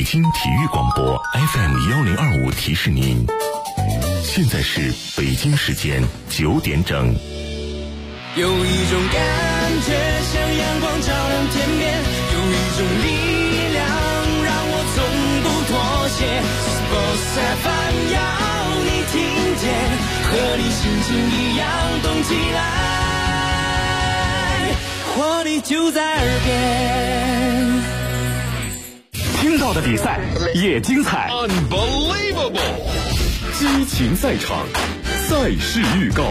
京体育广播 FM1025提示您，现在是北京时间9点整。 有一种感觉像阳光照亮天边，有一种力量让我从不妥协。Sports FM 要你听见，和你心情一样动起来，活力就在耳边。 听到的比赛也精彩 ，Unbelievable！ 激情赛场，赛事预告。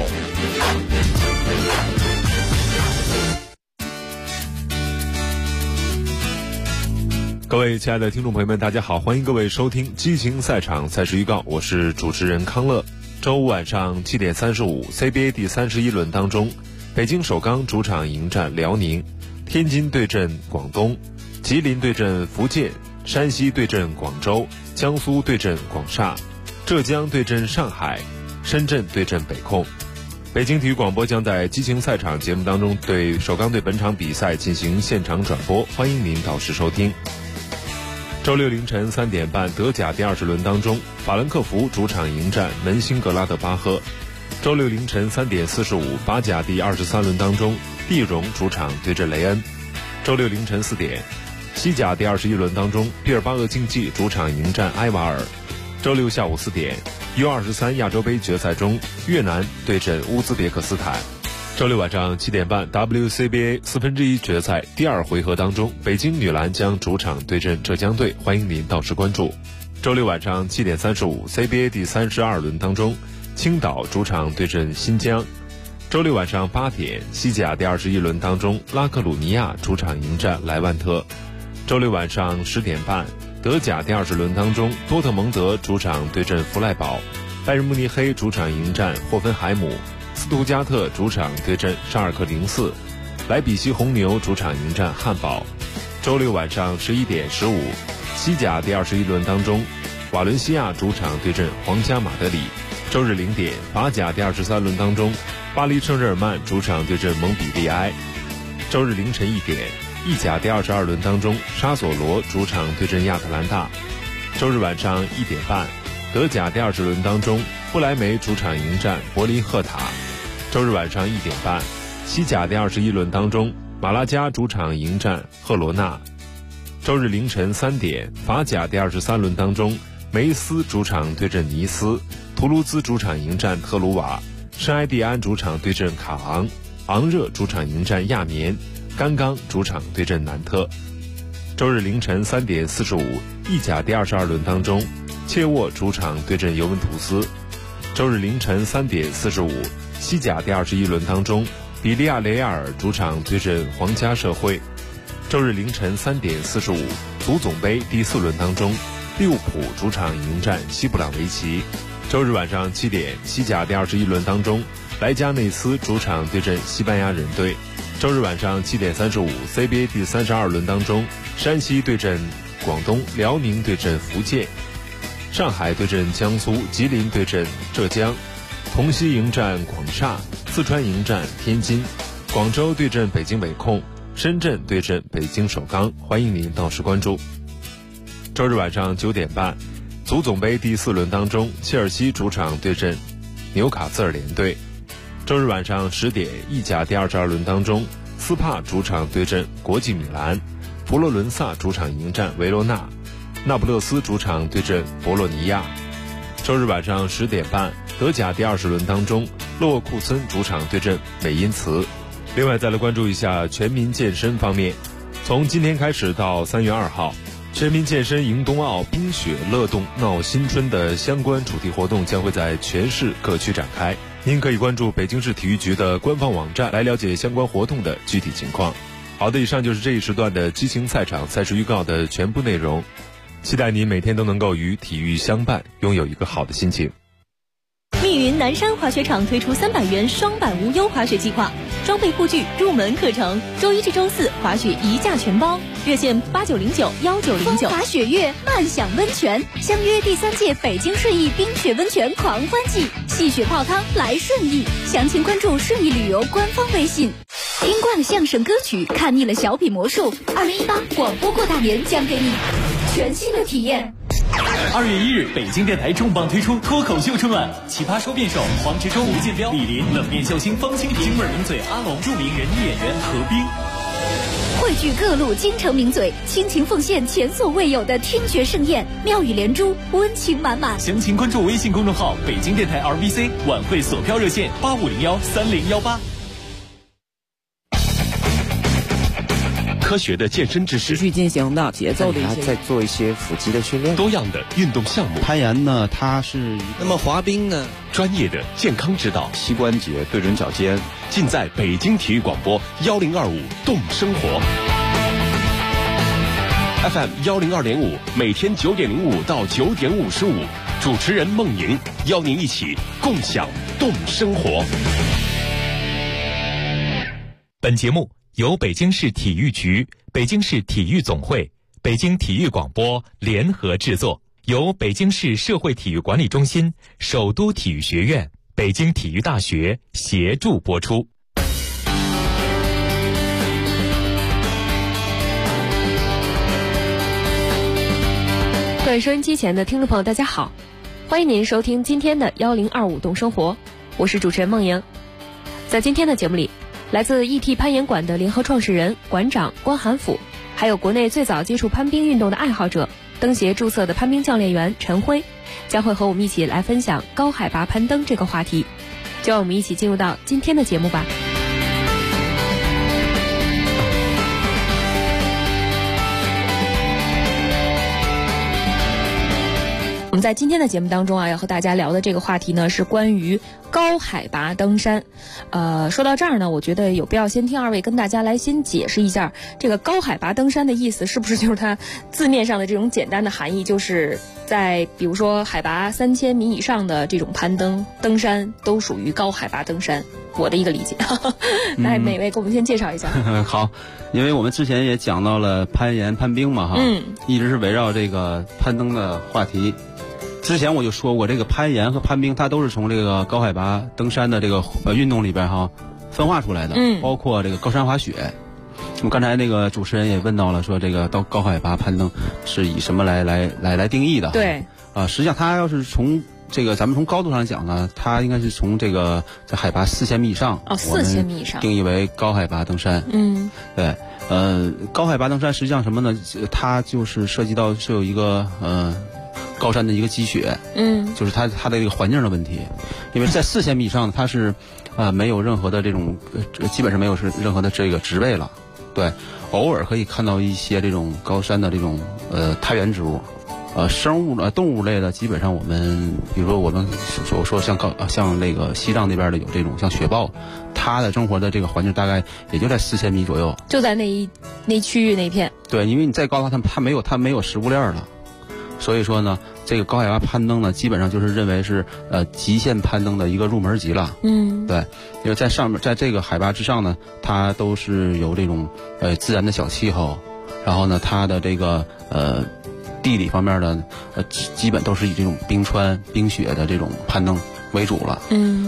各位亲爱的听众朋友们，大家好，欢迎各位收听激情赛场赛事预告，我是主持人康乐。周五晚上7点35 CBA 第31轮当中，北京首钢主场迎战辽宁，天津对阵广东，吉林对阵福建，山西对阵广州，江苏对阵广厦，浙江对阵上海，深圳对阵北控。北京体育广播将在激情赛场节目当中对首钢队本场比赛进行现场转播，欢迎您到时收听。周六凌晨3点半，德甲第20轮当中，法兰克福主场迎战门兴格拉德巴赫。周六凌晨3点45，法甲第23轮当中，蒂荣主场对阵雷恩。周六凌晨4点，西甲第21轮当中，毕尔巴鄂竞技主场迎战埃瓦尔。周六下午4点，U23亚洲杯决赛中，越南对阵乌兹别克斯坦。周六晚上7点半 WCBA 1/4决赛第2回合当中，北京女篮将主场对阵浙江队，欢迎您到时关注。周六晚上7点35 CBA 第32轮当中，青岛主场对阵新疆。周六晚上8点，西甲第21轮当中，拉克鲁尼亚主场迎战莱万特。周六晚上10点半，德甲第20轮当中，多特蒙德主场对阵弗赖堡，拜仁慕尼黑主场迎战霍芬海姆，斯图加特主场对阵沙尔克04，莱比锡红牛主场迎战汉堡。周六晚上11点15，西甲第21轮当中，瓦伦西亚主场对阵皇家马德里。周日0点，法甲第23轮当中，巴黎圣日耳曼主场对阵蒙彼利埃。周日凌晨1点，意甲第22轮当中，沙索罗主场对阵亚特兰大。周日晚上1点半，德甲第20轮当中，不莱梅主场迎战柏林赫塔。周日晚上1点半，西甲第21轮当中，马拉加主场迎战赫罗纳。周日凌晨3点，法甲第23轮当中，梅斯主场对阵尼斯，图卢兹主场迎战特鲁瓦，圣埃蒂安主场对阵卡昂，昂热主场迎战亚眠，甘刚主场对阵南特。周日凌晨3点45，意甲第22轮当中，切沃主场对阵尤文图斯。周日凌晨3点45，西甲第21轮当中，比利亚雷亚尔主场对阵皇家社会。周日凌晨3点45，足总杯第4轮当中，利物浦主场迎战西布朗维奇。周日晚上7点，西甲第21轮当中，莱加内斯主场对阵西班牙人队。周日晚上7点35 CBA 第32轮当中，山西对阵广东，辽宁对阵福建，上海对阵江苏，吉林对阵浙江，同曦迎战广厦，四川迎战天津，广州对阵北京北控，深圳对阵北京首钢，欢迎您到时关注。周日晚上9点半，足总杯第4轮当中，切尔西主场对阵纽卡斯尔联队。周日晚上10点，意甲第22轮当中，斯帕主场对阵国际米兰，佛罗伦萨主场迎战维罗纳，那不勒斯主场对阵博洛尼亚。周日晚上10点半，德甲第20轮当中，勒沃库森主场对阵美因茨。另外再来关注一下全民健身方面，从今天开始到3月2号，全民健身迎冬奥冰雪乐动闹新春的相关主题活动将会在全市各区展开，您可以关注北京市体育局的官方网站来了解相关活动的具体情况。好的，以上就是这一时段的激情赛场赛事预告的全部内容，期待您每天都能够与体育相伴，拥有一个好的心情。 密云南山滑雪场推出300元双板无忧滑雪计划，装备护具、入门课程，周1至周4滑雪一价全包，热线89091909。 风华雪月，漫享温泉，相约第3届北京顺义冰雪温泉狂欢季，戏雪泡汤来顺义，详情关注顺义旅游官方微信。听惯了相声歌曲，看腻了小品魔术，2018广播过大年将给你全新的体验。 2月1日，北京电台重磅推出脱口秀春晚，奇葩说辩手黄执中、吴建彪、李林，冷面笑星方清平，京味名嘴阿龙，著名人艺演员何冰。 汇聚各路京城名嘴，倾情奉献前所未有的听觉盛宴，妙语连珠，温情满满。 详情关注微信公众号北京电台 RBC， 晚会索票热线85013018。 科学的健身知识， 持续进行的节奏的一些， 在做一些腹肌的训练， 多样的运动项目。 攀岩呢，它是那么滑冰呢， 专业的健康指导， 膝关节对准脚尖， 尽在北京体育广播1025动生活 FM 102.5，每天9点05到9点55，主持人孟莹邀您一起共享动生活。 本节目由北京市体育局、北京市体育总会、北京体育广播联合制作，由北京市社会体育管理中心、首都体育学院、北京体育大学协助播出。 各位收音机前的听众朋友，大家好，欢迎您收听今天的1025动生活，我是主持人孟莹。在今天的节目里，来自 ET 攀岩馆的联合创始人、馆长关寒甫，还有国内最早接触攀冰运动的爱好者、登协注册的攀冰教练员陈辉，将会和我们一起来分享高海拔攀登这个话题。就让我们一起进入到今天的节目吧。我们在今天的节目当中啊，要和大家聊的这个话题呢，是关于高海拔登山。说到这儿呢，我觉得有必要先听二位跟大家来先解释一下，这个高海拔登山的意思是不是就是它字面上的这种简单的含义，就是在比如说海拔3000米以上的这种攀登山都属于高海拔登山，我的一个理解。来，每位给我们先介绍一下。 好，因为我们之前也讲到了攀岩、攀冰嘛，一直是围绕这个攀登的话题。之前我就说过，这个攀岩和攀冰它都是从这个高海拔登山的这个运动里边分化出来的，包括这个高山滑雪。我们刚才那个主持人也问到了，说这个到高海拔攀登是以什么来定义的？ 对， 实际上它要是从这个咱们从高度上讲呢，它应该是从这个在海拔4000米以上 ，4000米以上定义为高海拔登山。对，高海拔登山实际上什么呢？它就是涉及到是有一个高山的一个积雪，就是它的一个环境的问题，因为在4000米以上，它是没有任何的这种基本上没有任何的这个植被了，对，偶尔可以看到一些这种高山的这种苔原植物，动物类的基本上我们比如说我们所说像那个西藏那边的有这种像雪豹，它的生活的这个环境大概也就在4000米左右， 就在那区域那片。 对，因为你再高它没有食物链了。所以说呢，这个高海拔攀登呢，基本上就是认为是极限攀登的一个入门级了。对，因为在上面，在这个海拔之上呢，它都是有这种自然的小气候，然后呢，它的这个地理方面的基本都是以这种冰川、冰雪的这种攀登为主了。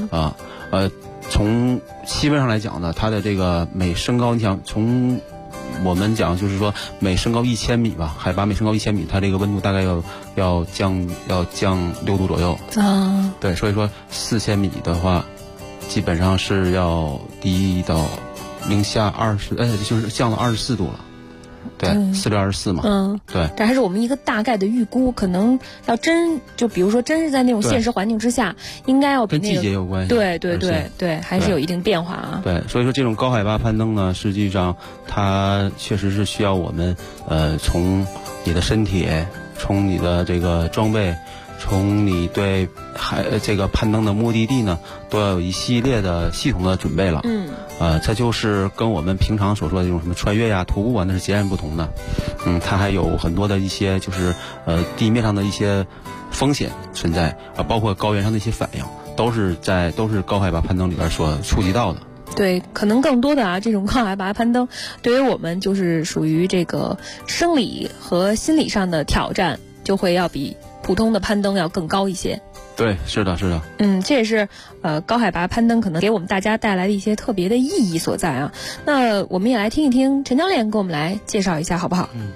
从气温上来讲呢，它的这个每升高，你想从我们讲就是说每升高1000米吧，海拔每升高1000米，它这个温度大概要降6度左右啊。对，所以说4000米的话，基本上是要低到零下就是降到24度了。对，4624嘛。对。 这还是我们一个大概的预估，可能要就比如说真是在那种现实环境之下，应该要比那个跟季节有关系。 对，还是有一定变化啊。 对，所以说这种高海拔攀登呢，实际上它确实是需要我们从你的身体，从你的这个装备，从你对这个攀登的目的地呢，都要有一系列的系统的准备了。这就是跟我们平常所说的这种什么穿越呀、徒步啊，那是截然不同的。它还有很多的一些就是地面上的一些风险存在包括高原上的一些反应，都是高海拔攀登里边所触及到的。 对，可能更多的这种高海拔攀登，对于我们就是属于这个生理和心理上的挑战，就会要比普通的攀登要更高一些。 对，是的。 这也是高海拔攀登可能给我们大家带来的一些特别的意义所在啊。那我们也来听一听陈教练给我们来介绍一下，好不好？ 好。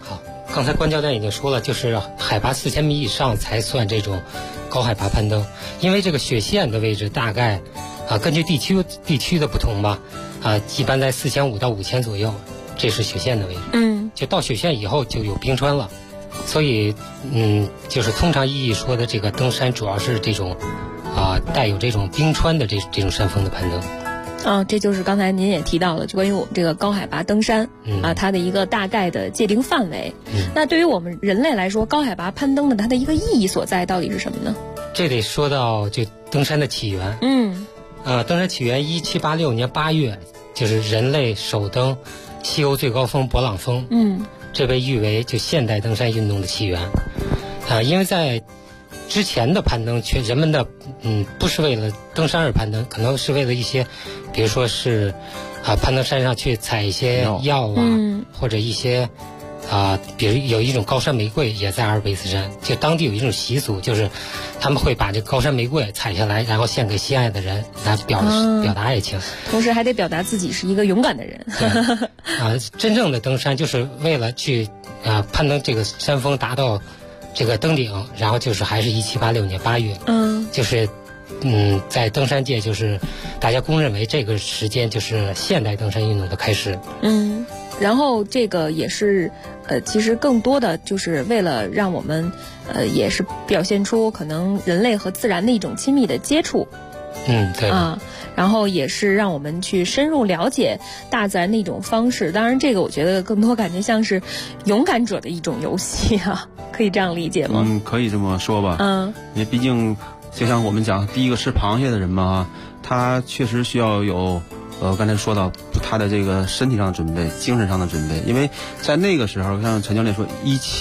刚才关教练已经说了，就是海拔4000米以上才算这种高海拔攀登，因为这个雪线的位置大概根据地区的不同吧，一般在4500到5000左右，这是雪线的位置。就到雪线以后就有冰川了，所以就是通常意义说的这个登山主要是这种带有这种冰川的这种山峰的攀登。 这就是刚才您也提到了，就关于我们这个高海拔登山它的一个大概的界定范围。那对于我们人类来说，高海拔攀登的它的一个意义所在到底是什么呢？ 这得说到就登山的起源。登山起源1786年8月，就是人类首登西欧最高峰勃朗峰。这被誉为就现代登山运动的起源。因为在之前的攀登，人们的不是为了登山而攀登，可能是为了一些，比如说是攀登山上去采一些药或者一些比如有一种高山玫瑰也在阿尔卑斯山，就当地有一种习俗，就是他们会把这个高山玫瑰采下来，然后献给心爱的人，来表达爱情， 同时还得表达自己是一个勇敢的人。 真正的登山就是为了去攀登这个山峰，达到这个登顶，然后就是还是1786年8月，就是在登山界就是大家公认为这个时间就是现代登山运动的开始。 然后这个也是其实更多的就是为了让我们也是表现出可能人类和自然的一种亲密的接触。 对然后也是让我们去深入了解大自然的一种方式。当然这个我觉得更多感觉像是勇敢者的一种游戏可以这样理解吗？ 可以这么说吧。因为毕竟就像我们讲第一个吃螃蟹的人嘛，他确实需要有刚才说到他的这个身体上的准备，精神上的准备。因为在那个时候，像陈教练说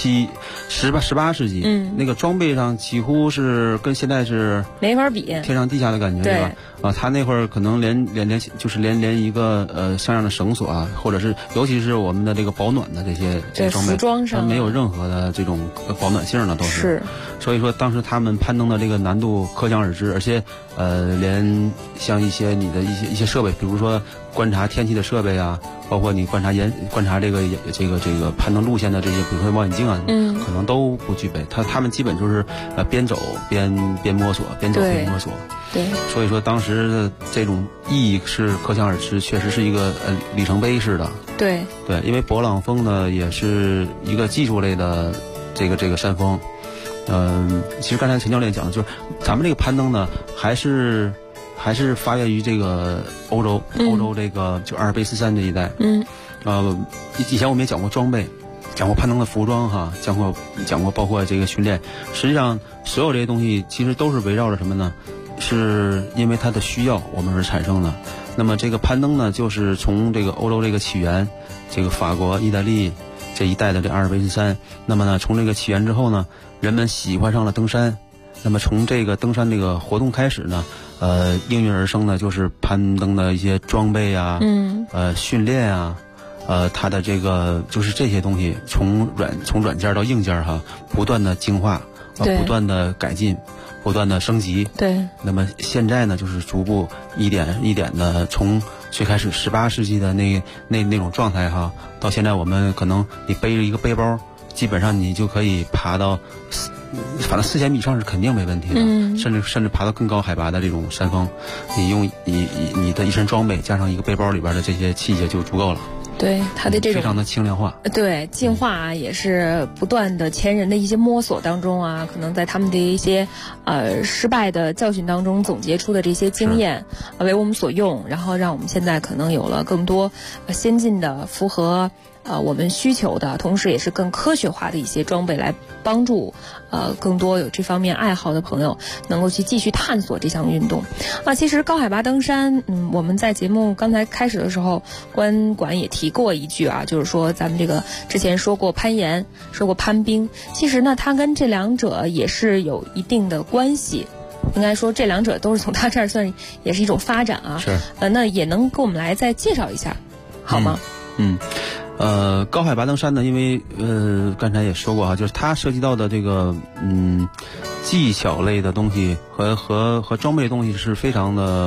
18世纪，那个装备上几乎是跟现在是没法比， 天上地下的感觉，对吧？他那会儿可能连一个像样的绳索或者是尤其是我们的这个保暖的这些装备， 服装上没有任何的这种保暖性的都是。所以说当时他们攀登的这个难度可想而知，而且连像一些你的一些设备，比如说观察天气的设备包括你观察这个攀登路线的这些，比如说望远镜可能都不具备。他们基本就是边走边摸索，边走边摸索。 对， 所以说当时的这种意义是可想而知，确实是一个里程碑式的。 对， 因为勃朗峰呢也是一个技术类的这个山峰。其实刚才陈教练讲的就是咱们这个攀登呢还是发源于这个欧洲这个就阿尔卑斯山这一带。以前我们也讲过装备，讲过攀登的服装讲过包括这个训练。实际上所有这些东西其实都是围绕着什么呢？是因为它的需要我们而产生的。那么这个攀登呢，就是从这个欧洲这个起源，这个法国、意大利这一带的这阿尔卑斯山。那么呢，从这个起源之后呢，人们喜欢上了登山。那么从这个登山这个活动开始呢，应运而生的就是攀登的一些装备训练它的这个就是这些东西从软件到硬件不断的精化，不断的改进，不断的升级。 对。 那么现在呢，就是逐步一点一点的从最开始18世纪的那种状态到现在我们可能你背着一个背包，基本上你就可以爬到反正4000米以上是肯定没问题的。甚至爬到更高海拔的这种山峰，你用你的一身装备加上一个背包里边的这些器械就足够了。 对，它的这种非常的轻量化， 对，进化也是不断的前人的一些摸索当中可能在他们的一些失败的教训当中总结出的这些经验为我们所用，然后让我们现在可能有了更多先进的符合我们需求的，同时也是更科学化的一些装备来帮助更多有这方面爱好的朋友能够去继续探索这项运动。其实高海拔登山，我们在节目刚才开始的时候，关管也提过一句就是说咱们这个之前说过攀岩，说过攀冰，其实呢它跟这两者也是有一定的关系。应该说这两者都是从它这儿算也是一种发展是那也能给我们来再介绍一下好吗？ 高海拔登山呢，因为刚才也说过就是它涉及到的这个技巧类的东西和装备的东西是非常的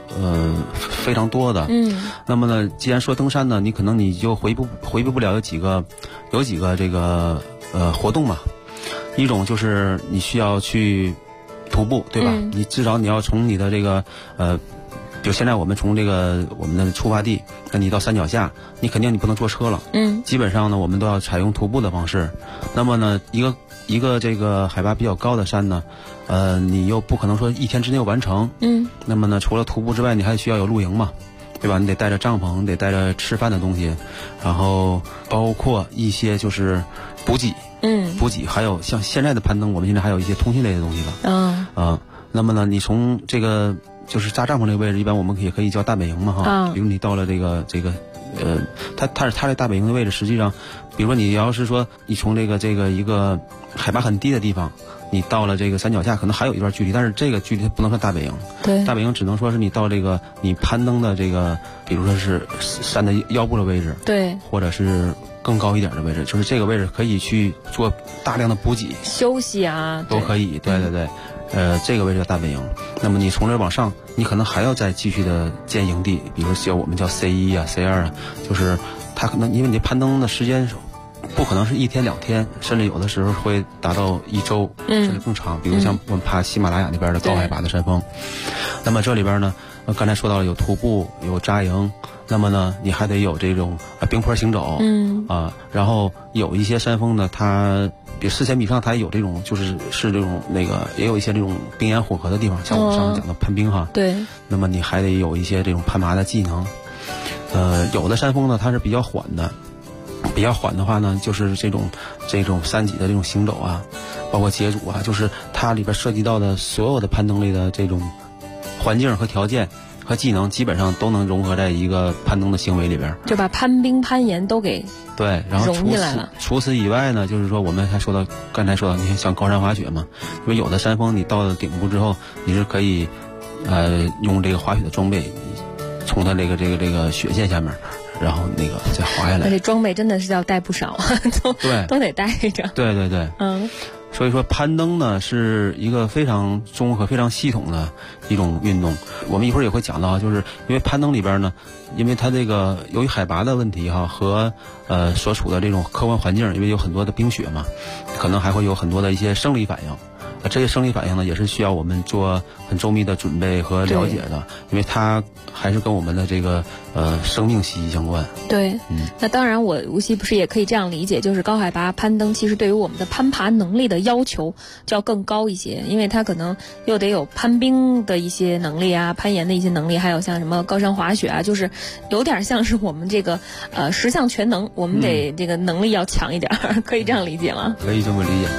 非常多的。那么呢，既然说登山呢，你可能你就回避不了有几个这个活动嘛。一种就是你需要去徒步，对吧？你至少你要从你的这个比如现在我们从这个我们的出发地，那你到山脚下，你肯定你不能坐车了。基本上呢，我们都要采用徒步的方式。那么呢，一个这个海拔比较高的山呢，你又不可能说一天之内完成。那么呢，除了徒步之外，你还需要有露营嘛，对吧？你得带着帐篷，得带着吃饭的东西，然后包括一些就是补给。补给还有像现在的攀登，我们现在还有一些通讯类的东西了。那么呢，你从这个就是扎帐篷这个位置，一般我们也可以叫大本营嘛哈。比如你到了这个它这大本营的位置，实际上，比如说你要是说你从这个一个海拔很低的地方，你到了这个山脚下，可能还有一段距离，但是这个距离不能算大本营。 对， 大本营只能说是你到这个你攀登的这个，比如说是山的腰部的位置， 对， 或者是更高一点的位置，就是这个位置可以去做大量的补给、 休息啊， 都可以。对。这个位置叫大本营。那么你从这往上，你可能还要再继续的建营地，比如说我们叫 C1 啊、C2 啊，就是它可能因为你攀登的时间不可能是1天2天，甚至有的时候会达到1周，甚至更长。比如像我们爬喜马拉雅那边的高海拔的山峰，那么这里边呢，刚才说到了有徒步，有扎营，那么呢，你还得有这种冰坡行走，然后有一些山峰呢，它比4000米以上，它也有这种是这种也有一些这种冰岩混合的地方，像我们上次讲的攀冰哈。 对。 那么你还得有一些这种攀爬的技能。有的山峰呢，它是比较缓的。比较缓的话呢，就是这种山脊的这种行走啊，包括解阻啊，就是它里边涉及到的所有的攀登类的这种环境和条件和技能，基本上都能融合在一个攀登的行为里边， 就把攀冰攀岩都给对，然后融进来了。 除此以外呢，就是说我们还刚才说到，你看像高山滑雪嘛，因为有的山峰你到了顶部之后，你是可以用这个滑雪的装备，从它这个雪线下面。然后再滑下来， 而且装备真的是要带不少，都得带着。 对。所以说攀登呢是一个非常综合、非常系统的一种运动。我们一会儿也会讲到，就是因为攀登里边呢，因为它这个由于海拔的问题哈和所处的这种客观环境，因为有很多的冰雪嘛，可能还会有很多的一些生理反应。这些生理反应呢，也是需要我们做很周密的准备和了解的，因为它还是跟我们的这个生命息息相关。 对，那当然我无锡不是也可以这样理解，就是高海拔攀登其实对于我们的攀爬能力的要求就要更高一些，因为它可能又得有攀冰的一些能力啊，攀岩的一些能力，还有像什么高山滑雪啊，就是有点像是我们这个十项全能，我们得这个能力要强一点，可以这样理解吗？ 可以这么理解。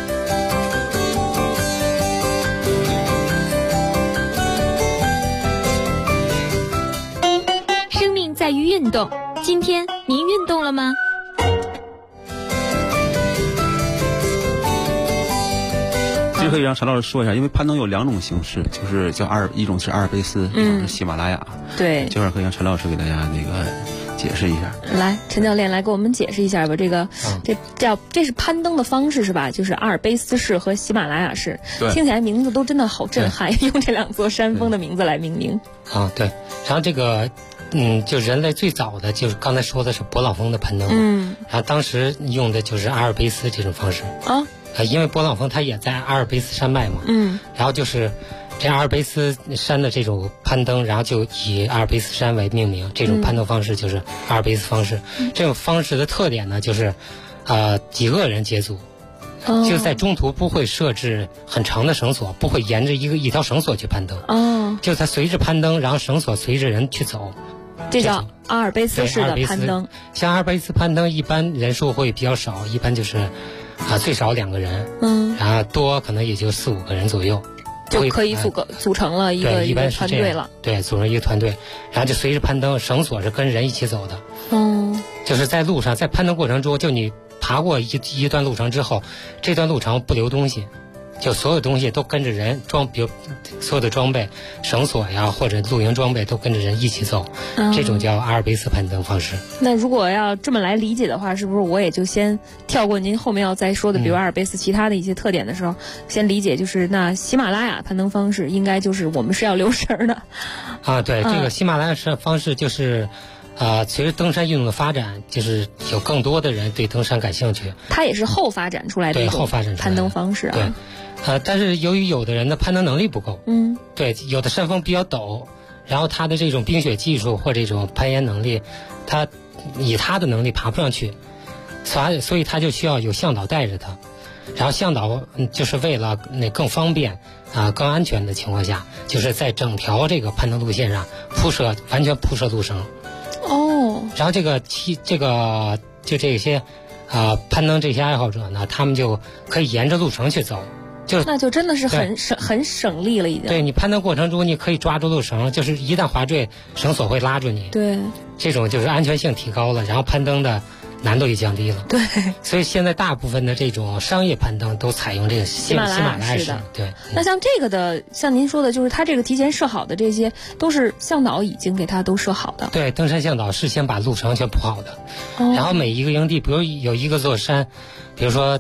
在于运动，今天您运动了吗？ 其实可以让陈老师说一下，因为攀登有2种形式，就是一种是阿尔卑斯，一种是喜马拉雅。 对， 这会儿可以让陈老师给大家解释一下。 来，陈教练来给我们解释一下吧。这是攀登的方式是吧？就是阿尔卑斯式和喜马拉雅式，听起来名字都真的好震撼，用这2座山峰的名字来命名。 对。然后这个。就人类最早的就是刚才说的是勃朗峰的攀登，然后当时用的就是阿尔卑斯这种方式因为勃朗峰它也在阿尔卑斯山脉嘛，然后就是这阿尔卑斯山的这种攀登，然后就以阿尔卑斯山为命名，这种攀登方式就是阿尔卑斯方式。这种方式的特点呢，就是几个人结组。就在中途不会设置很长的绳索，不会沿着一条绳索去攀登，就它随着攀登，然后绳索随着人去走。 这叫阿尔卑斯式的攀登。 像阿尔卑斯攀登，一般人数会比较少，一般就是最少2个人，然后多可能也就4、5个人左右， 就可以组成了一个团队了。 对，组成一个团队，然后就随着攀登，绳索是跟人一起走的。就是在路上，在攀登过程中，就你爬过一段路程之后，这段路程不留东西， 就所有东西都跟着人比如所有的装备、绳索呀或者露营装备都跟着人一起走，这种叫阿尔卑斯攀登方式。 那如果要这么来理解的话，是不是我也就先跳过您后面要再说的，比如阿尔卑斯其他的一些特点的时候，先理解就是那喜马拉雅攀登方式应该就是我们是要留神的。 对，这个喜马拉雅方式就是。随着登山运动的发展，就是有更多的人对登山感兴趣。 它也是后发展出来的一种攀登方式啊。 对，但是由于有的人的攀登能力不够，对，有的山峰比较陡，然后他的这种冰雪技术或这种攀岩能力，他以他的能力爬不上去，所以他就需要有向导带着他。然后向导就是为了更方便更安全的情况下，就是在整条这个攀登路线上完全铺设路绳。然后这些攀登这些爱好者呢，他们就可以沿着路绳去走， 那就真的是很省力了已经。 对，你攀登过程中你可以抓住路绳，就是一旦滑坠，绳索会拉住你。 对， 这种就是安全性提高了，然后攀登的难度也降低了。 对， 所以现在大部分的这种商业攀登都采用这个喜马拉雅式的。对， 那像这个的，像您说的，就是它这个提前设好的这些，都是向导已经给它都设好的。 对，登山向导事先把路程全铺好的，然后每一个营地，比如有一个座山，比如说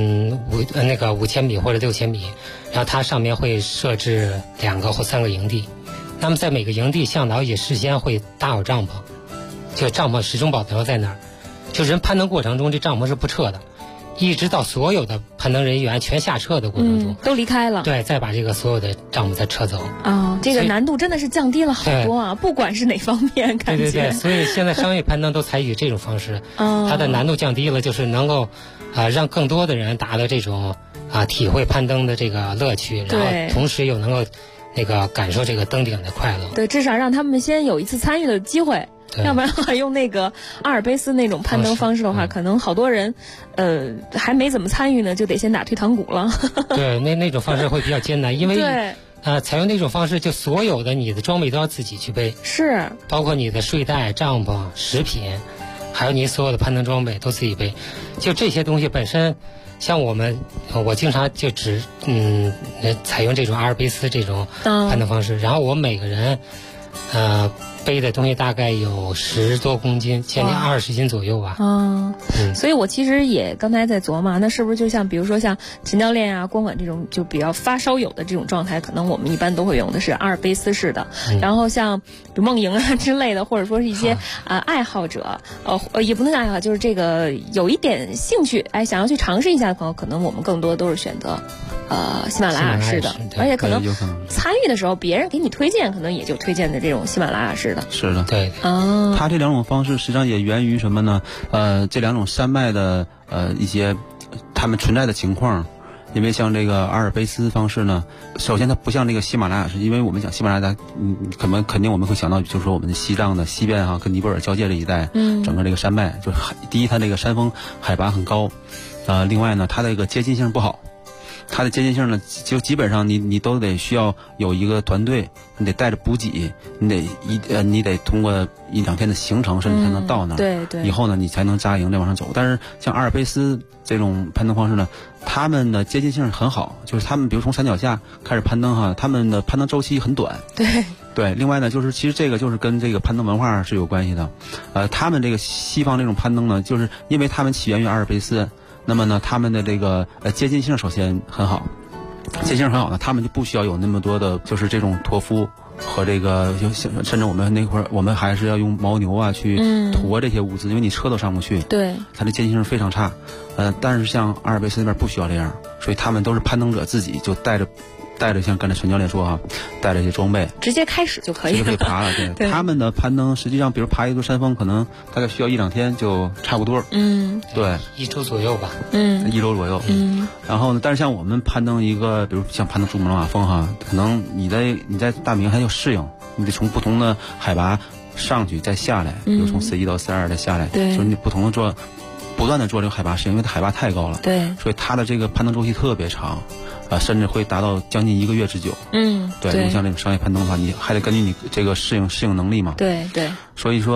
5000米或者6000米，然后它上面会设置2个或3个营地，那么在每个营地，向导也事先会搭好帐篷，就帐篷始终保留在那儿。就人攀登过程中，这帐篷是不撤的，一直到所有的攀登人员全下撤的过程中， 都离开了。 对，再把这个所有的帐篷再撤走。 这个难度真的是降低了好多啊！不管是哪方面，感觉。 对，所以现在商业攀登都采取这种方式，它的难度降低了，就是能够让更多的人达到这种体会攀登的这个乐趣，然后同时又能够感受这个登顶的快乐。 对，至少让他们先有一次参与的机会。要不然的话，用那个阿尔卑斯那种攀登方式的话，可能好多人，还没怎么参与呢，就得先打退堂鼓了。 对，那种方式会比较艰难，因为采用那种方式，就所有的你的装备都要自己去背， 是， 包括你的睡袋、帐篷、食品，还有你所有的攀登装备都自己背。就这些东西本身，像我经常就采用这种阿尔卑斯这种攀登方式，然后我每个人，背的东西大概有10多公斤，将近20斤左右吧。 所以我其实也刚才在琢磨，那是不是就像比如说像陈教练啊、光管这种就比较发烧友的这种状态，可能我们一般都会用的是阿尔卑斯式的。然后像比如梦莹啊之类的，或者说是一些爱好者，也不能爱好，就是这个有一点兴趣，想要去尝试一下的朋友，可能我们更多都是选择喜马拉雅式的，而且可能参与的时候，别人给你推荐，可能也就推荐的这种喜马拉雅式的。 是的， 对， 它这2种方式实际上也源于什么呢？这2种山脉的一些它们存在的情况。因为像这个阿尔卑斯方式呢，首先它不像这个喜马拉雅式，因为我们讲喜马拉雅，肯定我们会想到，就是说我们西藏的西边跟尼泊尔交界这一带，整个这个山脉，就是第一它这个山峰海拔很高，另外呢它的这个接近性不好。它的接近性呢，就基本上你都得需要有一个团队，你得带着补给，你得通过1-2天的行程，甚至才能到那儿。 对。 以后呢，你才能扎营再往上走。但是像阿尔卑斯这种攀登方式呢，他们的接近性很好，就是他们比如从山脚下开始攀登他们的攀登周期很短。对。另外呢，就是其实这个就是跟这个攀登文化是有关系的。他们这个西方这种攀登呢，就是因为他们起源于阿尔卑斯。那么呢，他们的这个接近性首先很好，接近性很好呢，他们就不需要有那么多的，就是这种驼夫和这个，甚至我们那会儿我们还是要用牦牛去驮这些物资，因为你车都上不去。 对， 它的接近性非常差。但是像阿尔卑斯那边不需要这样，所以他们都是攀登者自己就带着像刚才陈教练说带着一些装备， 直接开始就可以了， 直接可以爬了。对，他们的攀登实际上，比如爬一座山峰，可能大概需要1-2天就差不多。对 ，1周左右吧。 1周左右。然后呢，但是像我们攀登一个，比如像攀登珠穆朗玛峰可能你在大明还要适应，你得从不同的海拔上去再下来，比如从C1到C2再下来，就是你不断的做这个海拔适应，因为它海拔太高了。 对， 所以它的这个攀登周期特别长。甚至会达到将近1个月之久。对，你像这种商业攀登的话，你还得根据你这个适应能力嘛。 对。 所以说，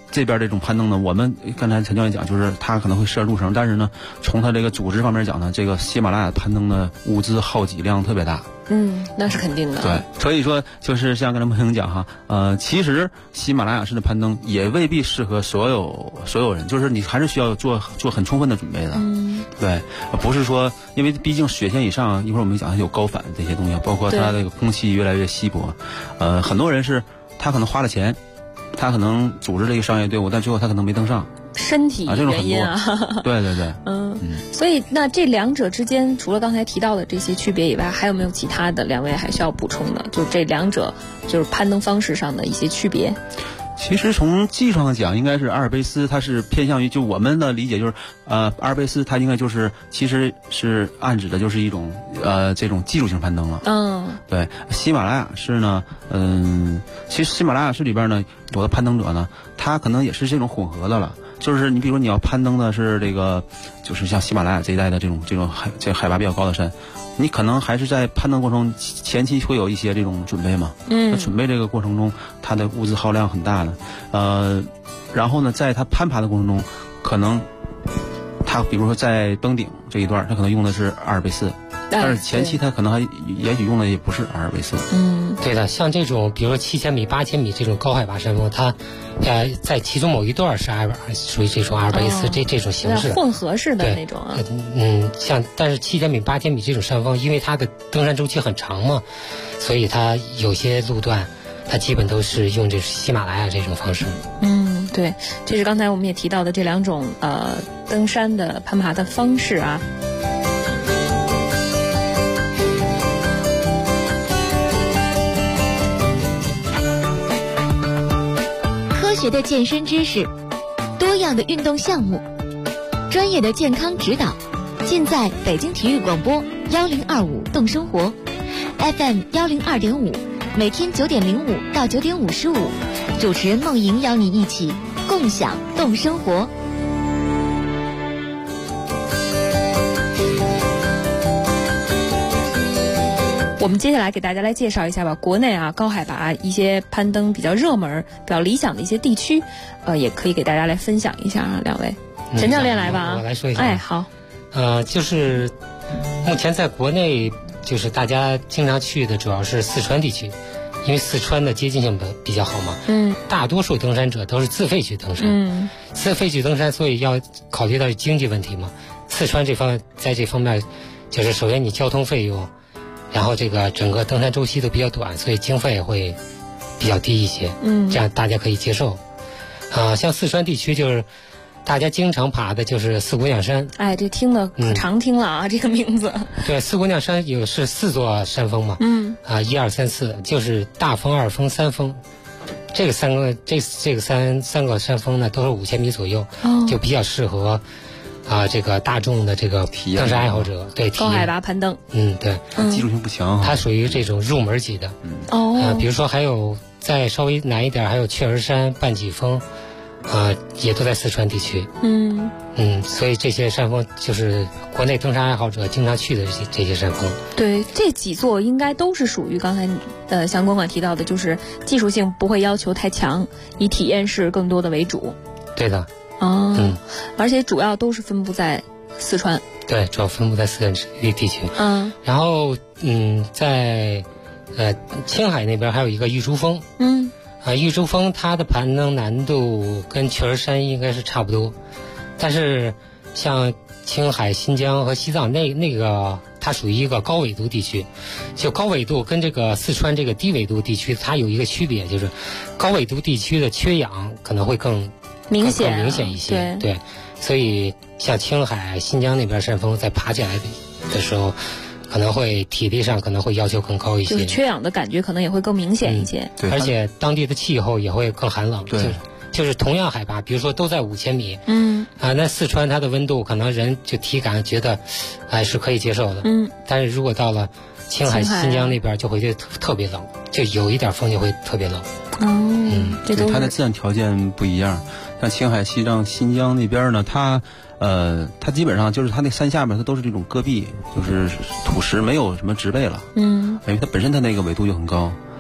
这边这种攀登呢，我们刚才陈教练讲，就是它可能会设入绳，但是呢，从它这个组织方面讲呢，这个喜马拉雅攀登的物资耗给量特别大。 那是肯定的。 对，所以说就是像刚才梦萍讲哈，其实喜马拉雅式的攀登也未必适合所有人，就是你还是需要做很充分的准备的。对，不是说因为毕竟雪线以上，一会儿我们讲有高反这些东西，包括它这个空气越来越稀薄，很多人是他可能花了钱，他可能组织这个商业队伍，但最后他可能没登上。 身体原因啊， 对对对， 所以那这两者之间，除了刚才提到的这些区别以外，还有没有其他的两位还需要补充的？就这两者就是攀登方式上的一些区别。 其实从技术上讲，应该是阿尔卑斯，它是偏向于就我们的理解就是，阿尔卑斯它应该就是其实是暗指的就是一种这种技术性攀登了。对，喜马拉雅式呢，其实喜马拉雅式里边呢，有的攀登者呢，他可能也是这种混合的了。就是你比如你要攀登的是这个，就是像喜马拉雅这一带的这种海拔比较高的山，你可能还是在攀登过程前期会有一些这种准备嘛。那准备这个过程中，它的物资耗量很大的。然后呢，在它攀爬的过程中，可能它比如说在登顶这一段，它可能用的是阿尔卑斯。但是前期它可能也许用的也不是阿尔卑斯。 对的，像这种比如说7000米、8000米这种高海拔山峰，它在其中某一段是属于这种阿尔卑斯这种形式， 混合式的那种啊。 像但是7000米、8000米这种山峰，因为它的登山周期很长嘛，所以它有些路段它基本都是用这喜马拉雅这种方式。 对，这是刚才我们也提到的这两种登山的攀爬的方式啊。 科学的健身知识，多样的运动项目，专业的健康指导，尽在北京体育广播1025动生活 FM 102.5，每天9点05到9点55，主持人梦莹邀你一起共享动生活。 我们接下来给大家来介绍一下吧，国内高海拔一些攀登比较热门、比较理想的一些地区，也可以给大家来分享一下啊。两位，陈教练来吧。 我来说一下。 好。 就是目前在国内，就是大家经常去的主要是四川地区，因为四川的接近性比较好嘛。大多数登山者都是自费去登山。自费去登山，所以要考虑到经济问题嘛。四川在这方面，就是首先你交通费用。然后这个整个登山周期都比较短，所以经费也会比较低一些。这样大家可以接受。像四川地区就是大家经常爬的就是四姑娘山。 这听的可常听了啊，这个名字。 对，四姑娘山是4座山峰嘛。1、2、3、4，就是大峰、二峰、三峰。这个三个山峰呢，都是5000米左右，就比较适合。这个大众的这个登山爱好者，对高海拔攀登， 对， 技术性不强， 它属于这种入门级的。比如说还有再稍微难一点，还有雀儿山、半脊峰，也都在四川地区。所以这些山峰就是国内登山爱好者经常去的这些山峰。 对，这几座应该都是属于刚才像管管提到的，就是技术性不会要求太强，以体验式更多的为主。 对的。 而且主要都是分布在四川。 对，主要分布在四川地区。然后在青海那边还有一个玉珠峰。玉珠峰它的攀登难度跟雀儿山应该是差不多，但是像青海、新疆和西藏那个它属于一个高纬度地区，就高纬度跟这个四川这个低纬度地区它有一个区别，就是高纬度地区的缺氧可能会更明显一些。对，所以像青海、新疆那边山峰在爬起来的时候，可能会体力上可能会要求更高一些， 就是缺氧的感觉可能也会更明显一些。 而且当地的气候也会更寒冷。就是同样海拔，比如说都在5000米，那四川它的温度可能人就体感觉得，是可以接受的。但是如果到了青海、新疆那边就会特别冷，就有一点风就会特别冷。 对，它的自然条件不一样。像青海、西藏、新疆那边呢，它基本上就是它那山下面它都是这种戈壁，就是土石，没有什么植被了。因为它本身它那个纬度就很高，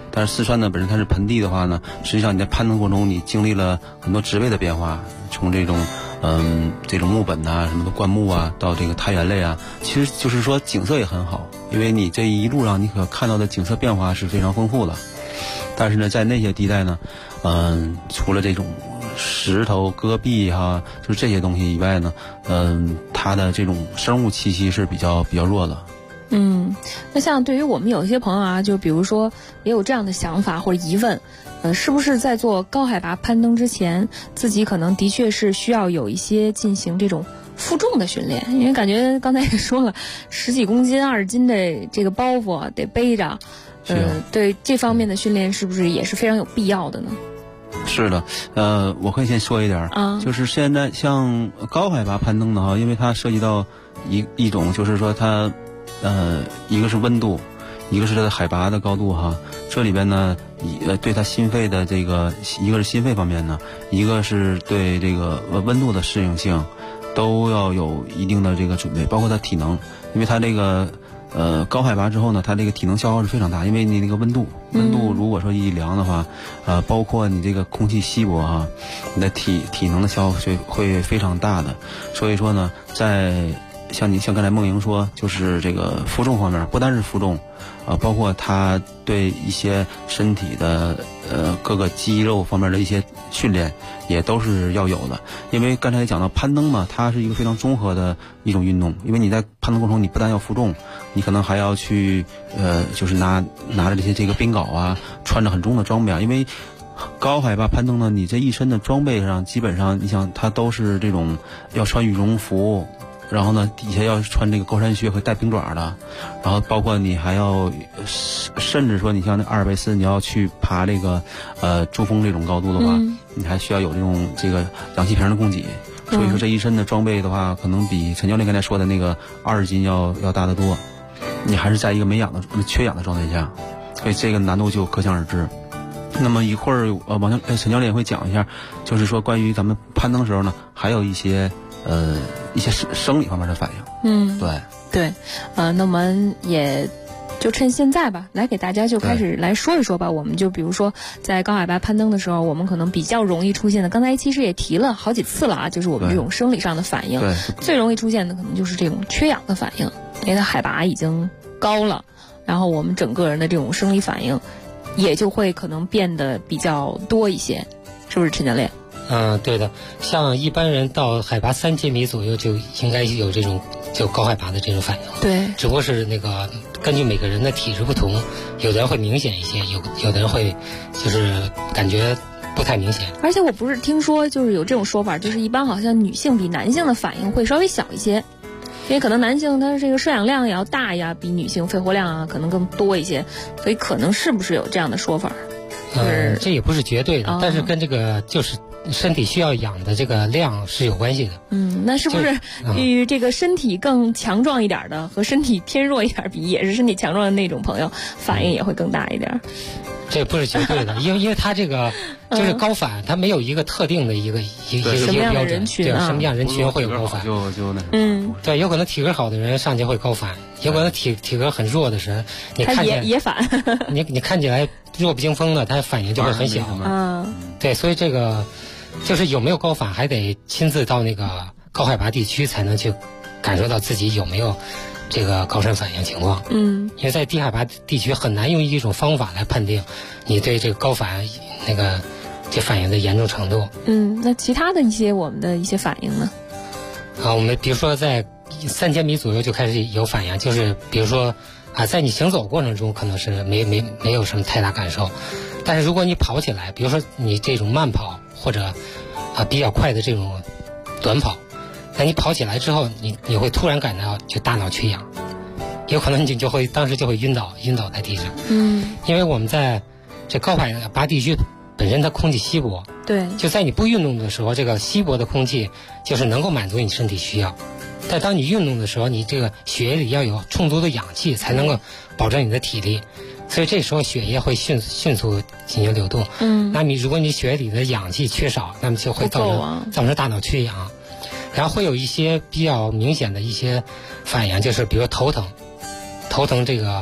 但是四川呢本身它是盆地的话呢，实际上你在攀登过程中你经历了很多植被的变化，从这种木本啊什么的灌木啊到这个苔原类啊，其实就是说景色也很好，因为你这一路上你可看到的景色变化是非常丰富的。但是呢在那些地带呢除了这种石头戈壁就是这些东西以外呢它的这种生物气息是比较弱的。 那像对于我们有些朋友啊，就比如说也有这样的想法或者疑问，是不是在做高海拔攀登之前，自己可能的确是需要有一些进行这种负重的训练？因为感觉刚才也说了，10几公斤、20斤的这个包袱得背着，对这方面的训练是不是也是非常有必要的呢？ 是的，我可以先说一点就是现在像高海拔攀登的因为它涉及到一种就是说它一个是温度，一个是它的海拔的高度这里边呢对它心肺的这个，一个是心肺方面呢，一个是对这个温度的适应性，都要有一定的这个准备，包括它体能，因为它这个高海拔之后呢，它这个体能消耗是非常大，因为你那个温度如果说一凉的话，包括你这个空气稀薄你的体能的消耗会非常大的。所以说呢，像刚才梦莹说，就是这个负重方面，不单是负重，包括他对一些身体的各个肌肉方面的一些训练，也都是要有的。因为刚才讲到攀登嘛，它是一个非常综合的一种运动。因为你在攀登过程中，你不但要负重，你可能还要去就是拿着这个冰镐穿着很重的装备因为高海拔攀登呢，你这一身的装备上，基本上你想它都是这种要穿羽绒服。然后呢，底下要穿这个高山靴和带冰爪的，然后包括你还要，甚至说你像那阿尔卑斯，你要去爬这个珠峰这种高度的话，你还需要有这个氧气瓶的供给。所以说这一身的装备的话，可能比陈教练刚才说的那个20斤要大得多。你还是在一个缺氧的状态下，所以这个难度就可想而知。那么一会儿陈教练会讲一下，就是说关于咱们攀登时候呢，还有一些生理方面的反应。 对，那我们也就趁现在吧，来给大家就开始来说一说吧。我们就比如说在高海拔攀登的时候，我们可能比较容易出现的，刚才其实也提了好几次了就是我们这种生理上的反应。最容易出现的可能就是这种缺氧的反应，因为它海拔已经高了，然后我们整个人的这种生理反应也就会可能变得比较多一些，是不是陈教练？ 对的，像一般人到海拔3000米左右就应该有这种就高海拔的这种反应。 对， 只不过是那个根据每个人的体质不同，有的人会明显一些，有的人会就是感觉不太明显。 而且我不是听说就是有这种说法，就是一般好像女性比男性的反应会稍微小一些，因为可能男性他这个摄氧量也要大呀，比女性肺活量可能更多一些，所以可能是不是有这样的说法？ 这也不是绝对的，但是跟这个就是身体需要氧的这个量是有关系的。 那是不是与这个身体更强壮一点的和身体偏弱一点比，也是身体强壮的那种朋友反应也会更大一点？ 这不是绝对的，因为它这个就是高反，它没有一个特定的一个什么样的人群什么样人群会有高反？对，有可能体格好的人上去会高反，有可能体格很弱的人，你看起来也反， 你看起来弱不禁风的，它反应就会很小。对，所以这个就是有没有高反，还得亲自到那个高海拔地区才能去感受到自己有没有这个高山反应情况。因为在低海拔地区很难用一种方法来判定你对这个高反这反应的严重程度。 那其他的我们的一些反应呢？ 我们比如说在3000米左右就开始有反应，就是比如说在你行走过程中可能是没有什么太大感受，但是如果你跑起来，比如说你这种慢跑或者比较快的这种短跑，那你跑起来之后，你会突然感到就大脑缺氧，有可能你当时就会晕倒在地上。因为我们在这高海拔地区本身它空气稀薄， 对， 就在你不运动的时候，这个稀薄的空气就是能够满足你身体需要。但当你运动的时候，你这个血液里要有充足的氧气，才能够保证你的体力。所以这时候血液会迅速进行流动。那如果你血里的氧气缺少，那么就会造成大脑缺氧，然后会有一些比较明显的一些反应，就是比如头疼这个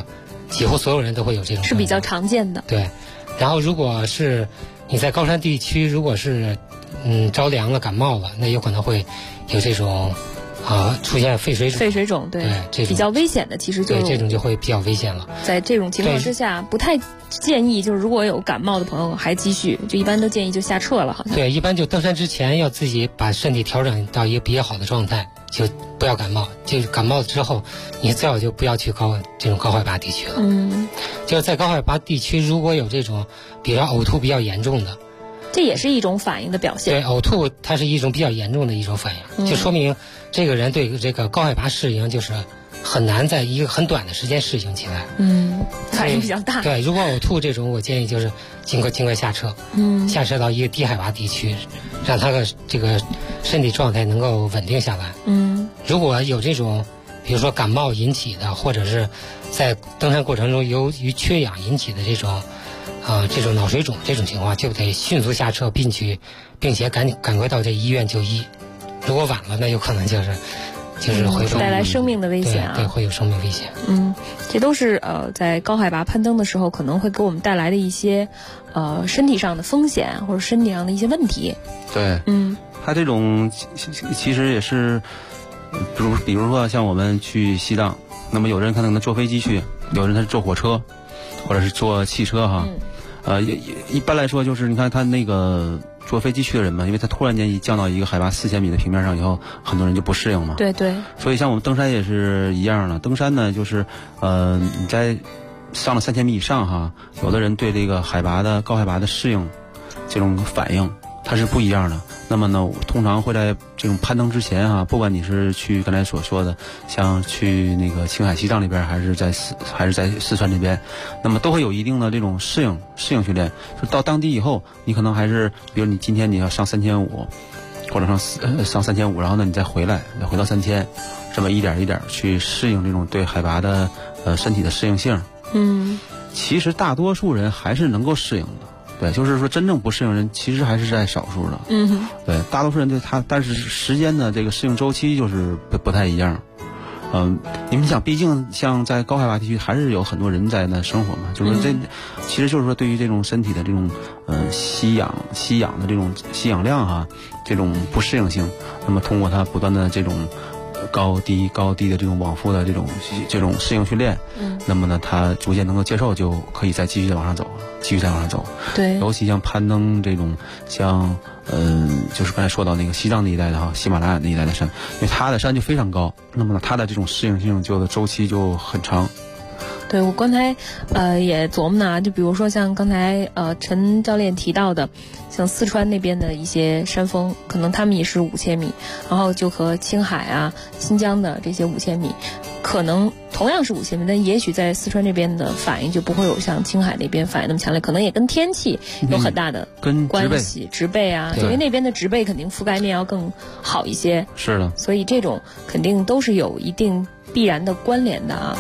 几乎所有人都会有这种， 是比较常见的。 对，然后如果是你在高山地区，如果是着凉了、感冒了，那有可能会有这种出现肺水肿。 对，这种比较危险的，其实对这种就会比较危险了。 在这种情况之下，不太建议就是如果有感冒的朋友还继续，就一般都建议就下撤了，好像。 对，一般就登山之前要自己把身体调整到一个比较好的状态，就不要感冒。就是感冒之后，你最好就不要去这种高海拔地区了。就是在高海拔地区，如果有这种比较呕吐比较严重的， 这也是一种反应的表现。 对，呕吐它是一种比较严重的一种反应，就说明这个人对这个高海拔适应就是很难在一个很短的时间适应起来。 反应比较大。 对，如果呕吐这种，我建议就是尽快下撤。下撤到一个低海拔地区，让他的这个身体状态能够稳定下来。如果有这种，比如说感冒引起的，或者是在登山过程中由于缺氧引起的这种脑水肿这种情况，就得迅速下撤，并且赶快到这医院就医。如果晚了，那有可能就是会带来生命的危险啊！ 对，会有生命危险。 这都是在高海拔攀登的时候可能会给我们带来的一些身体上的风险或者身体上的一些问题。 对，它这种其实也是，比如说像我们去西藏，那么有人可能坐飞机去，有人他是坐火车，或者是坐汽车哈。一般来说就是你看他那个坐飞机去的人嘛，因为他突然间一降到一个海拔4000米的平面上以后，很多人就不适应嘛。 对。 所以像我们登山也是一样的，登山呢就是你在上了3000米以上哈，有的人对这个高海拔的适应这种反应它是不一样的。那么呢，通常会在这种攀登之前哈，不管你是去刚才所说的，像去那个青海、西藏那边，还是在四川这边，那么都会有一定的这种适应训练。就到当地以后，你可能还是，比如你今天你要上3500，或者上3500，然后呢你再回到3000，这么一点一点去适应这种对海拔的身体的适应性。其实大多数人还是能够适应的。对，就是说真正不适应人其实还是在少数的。对，大多数人对他，但是时间的这个适应周期就是不太一样。你们想，毕竟像在高海拔地区还是有很多人在那生活嘛，就是其实就是说对于这种身体的这种吸氧的这种吸氧量啊，这种不适应性，那么通过它不断的这种高低的这种往复的这种适应训练，那么呢他逐渐能够接受，就可以继续再往上走。 对， 尤其像攀登这种像就是刚才说到那个西藏那一带的喜马拉雅那一带的山，因为它的山就非常高，那么呢它的这种适应性周期就很长。 对，我刚才也琢磨呢，就比如说像刚才陈教练提到的，像四川那边的一些山峰，可能他们也是5000米，然后就和青海啊、新疆的这些5000米，可能同样是5000米，但也许在四川这边的反应就不会有像青海那边反应那么强烈，可能也跟天气有很大的关系，植被啊，因为那边的植被肯定覆盖面要更好一些。 是的， 所以这种肯定都是有一定必然的关联的啊。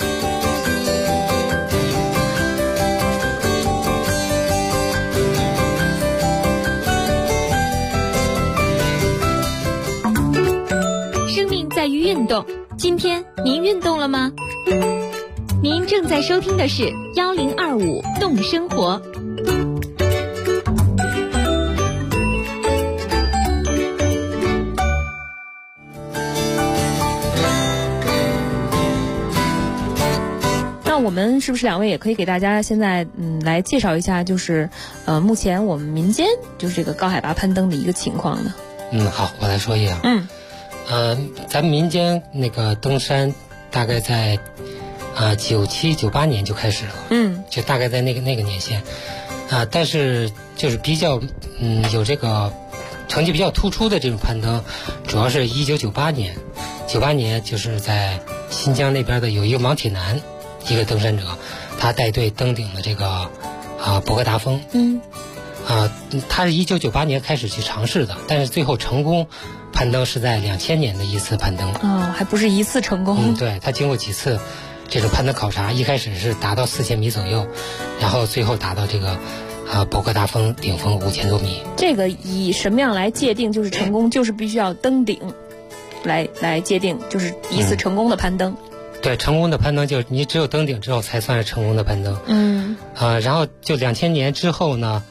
在于运动，今天您运动了吗？您正在收听的是1025动生活。 那我们是不是两位也可以给大家现在来介绍一下，就是目前我们民间就是这个高海拔攀登的一个情况呢？ 好，我来说一下。咱们民间那个登山大概在97、98年就开始了，就大概在那个年限，但是就是比较有这个成绩比较突出的这种攀登，主要是1998年，98年就是在新疆那边的有一个王铁男，一个登山者，他带队登顶了这个博格达峰，他是1998年开始去尝试的，但是最后成功攀登是在2000年的一次攀登。 还不是一次成功。 对，他经过几次这种攀登考察，一开始是达到4000米左右，然后最后达到这个博格达峰顶峰5000多米。 这个以什么样来界定就是成功？就是必须要登顶来界定，就是一次成功的攀登。 对，成功的攀登就是你只有登顶之后才算是成功的攀登。然后就2000年之后呢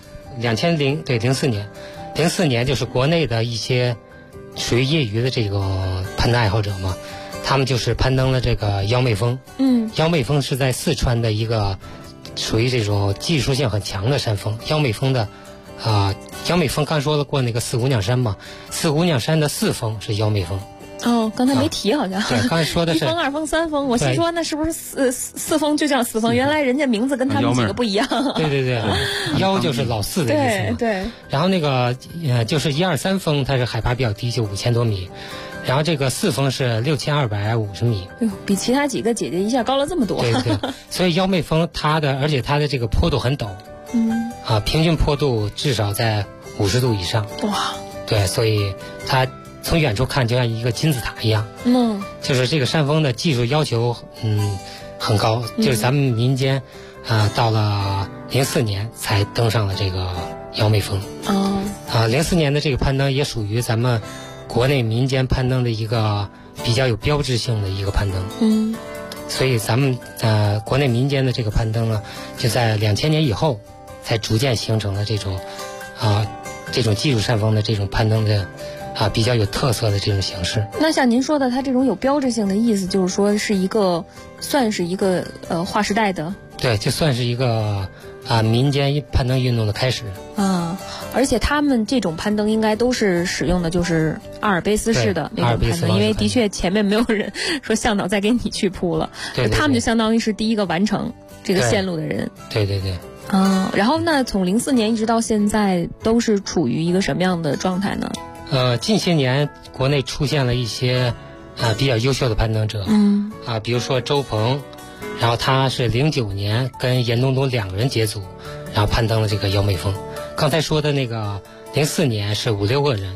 ，04年就是国内的一些属于业余的这个攀登爱好者嘛，他们就是攀登了这个幺妹峰。幺妹峰是在四川的一个属于这种技术性很强的山峰。幺妹峰刚说了过那个四姑娘山嘛，四姑娘山的四峰是幺妹峰。 刚才没提好像。 对，刚才说的是 1峰、2峰、3峰，我心说那是不是四峰就叫四峰？原来人家名字跟他们几个不一样。 对，幺就是老四的意思嘛。 对。 然后那个就是1、2、3峰，它是海拔比较低，就5000多米。然后这个四峰是6250米。 比其他几个姐姐一下高了这么多。 对，所以幺妹峰而且它的这个坡度很陡。平均坡度至少在50度以上。 哇。 对，所以它从远处看就像一个金字塔一样。就是这个山峰的技术要求很高，就是咱们民间到了04年才登上了这个幺妹峰。04年的这个攀登也属于咱们国内民间攀登的一个比较有标志性的一个攀登。所以咱们国内民间的这个攀登呢，就在2000年以后才逐渐形成了这种技术山峰的这种攀登的比较有特色的这种形式。 那像您说的，它这种有标志性的意思，就是说算是一个划时代的。 对，就算是一个民间攀登运动的开始。 而且他们这种攀登应该都是使用的就是阿尔卑斯式的那种攀登，因为的确前面没有人说向导再给你去铺了，他们就相当于是第一个完成这个线路的人。 对。 然后那从04年一直到现在都是处于一个什么样的状态呢？ 近些年国内出现了一些比较优秀的攀登者。比如说周鹏，然后他是09年跟严冬冬2个人结组，然后攀登了这个幺妹峰。刚才说的那个04年是5、6个人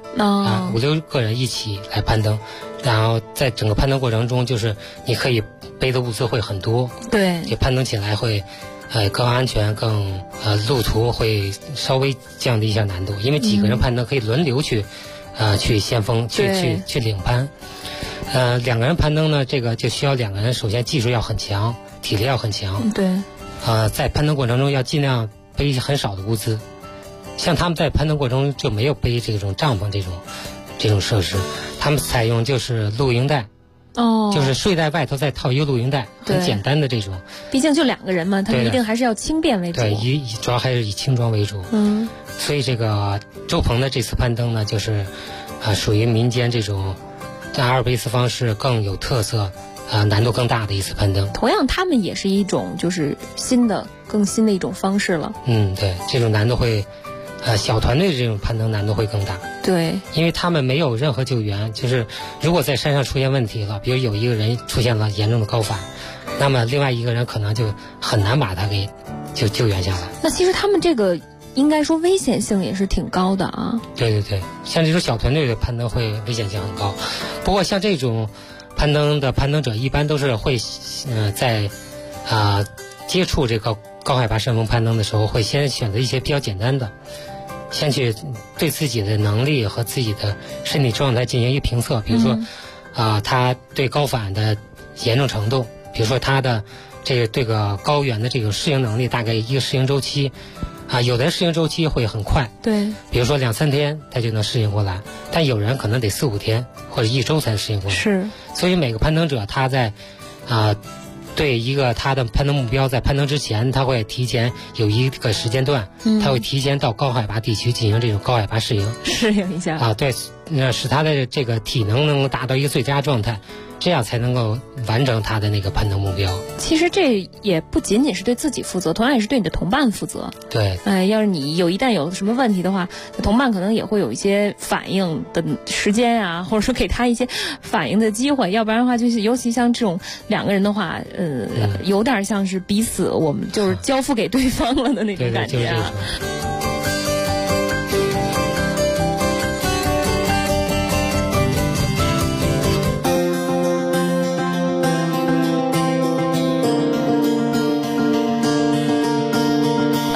，5、6个人一起来攀登，然后在整个攀登过程中，就是你可以背的物资会很多， 对， 就攀登起来会更安全，更路途会稍微降低一下难度，因为几个人攀登可以轮流去先锋去领攀。2个人攀登呢，这个就需要2个人首先技术要很强，体力要很强。 对。 在攀登过程中要尽量背很少的物资。像他们在攀登过程中就没有背这种帐篷这种设施，他们采用就是露营带。就是睡袋外头再套一个露营带，很简单的这种。 毕竟就2个人嘛，他们一定还是要轻便为主。 对，主要还是以轻装为主。所以这个周鹏的这次攀登呢，就是属于民间这种阿尔卑斯方式更有特色、难度更大的一次攀登。 同样，他们也是一种就是更新的一种方式了。 对，这种难度会。小团队的这种攀登难度会更大。 对，因为他们没有任何救援，就是如果在山上出现问题了，比如有一个人出现了严重的高反，那么另外一个人可能就很难把他给救援下来。 那其实他们这个应该说危险性也是挺高的啊。 对，像这种小团队的攀登会危险性很高。不过像这种攀登的攀登者一般都是会在接触这个高海拔山峰攀登的时候，会先选择一些比较简单的。先去对自己的能力和自己的身体状态进行一个评测，比如说，他对高反的严重程度，比如说他的这个高原的这个适应能力，大概一个适应周期，有的人适应周期会很快， 对，比如说2、3天他就能适应过来，但有人可能得4、5天或者1周才适应过来。 是， 所以每个攀登者他在对一个他的攀登目标，在攀登之前，他会提前有一个时间段，他会提前到高海拔地区进行这种高海拔适应一下对，使他的这个体能能够达到一个最佳状态，这样才能够完成他的那个攀登目标。 其实这也不仅仅是对自己负责，同样也是对你的同伴负责。 对， 要是你一旦有什么问题的话，同伴可能也会有一些反应的时间啊，或者说给他一些反应的机会，要不然的话，就是尤其像这种2个人的话，有点像是彼此我们就是交付给对方了的那种感觉啊。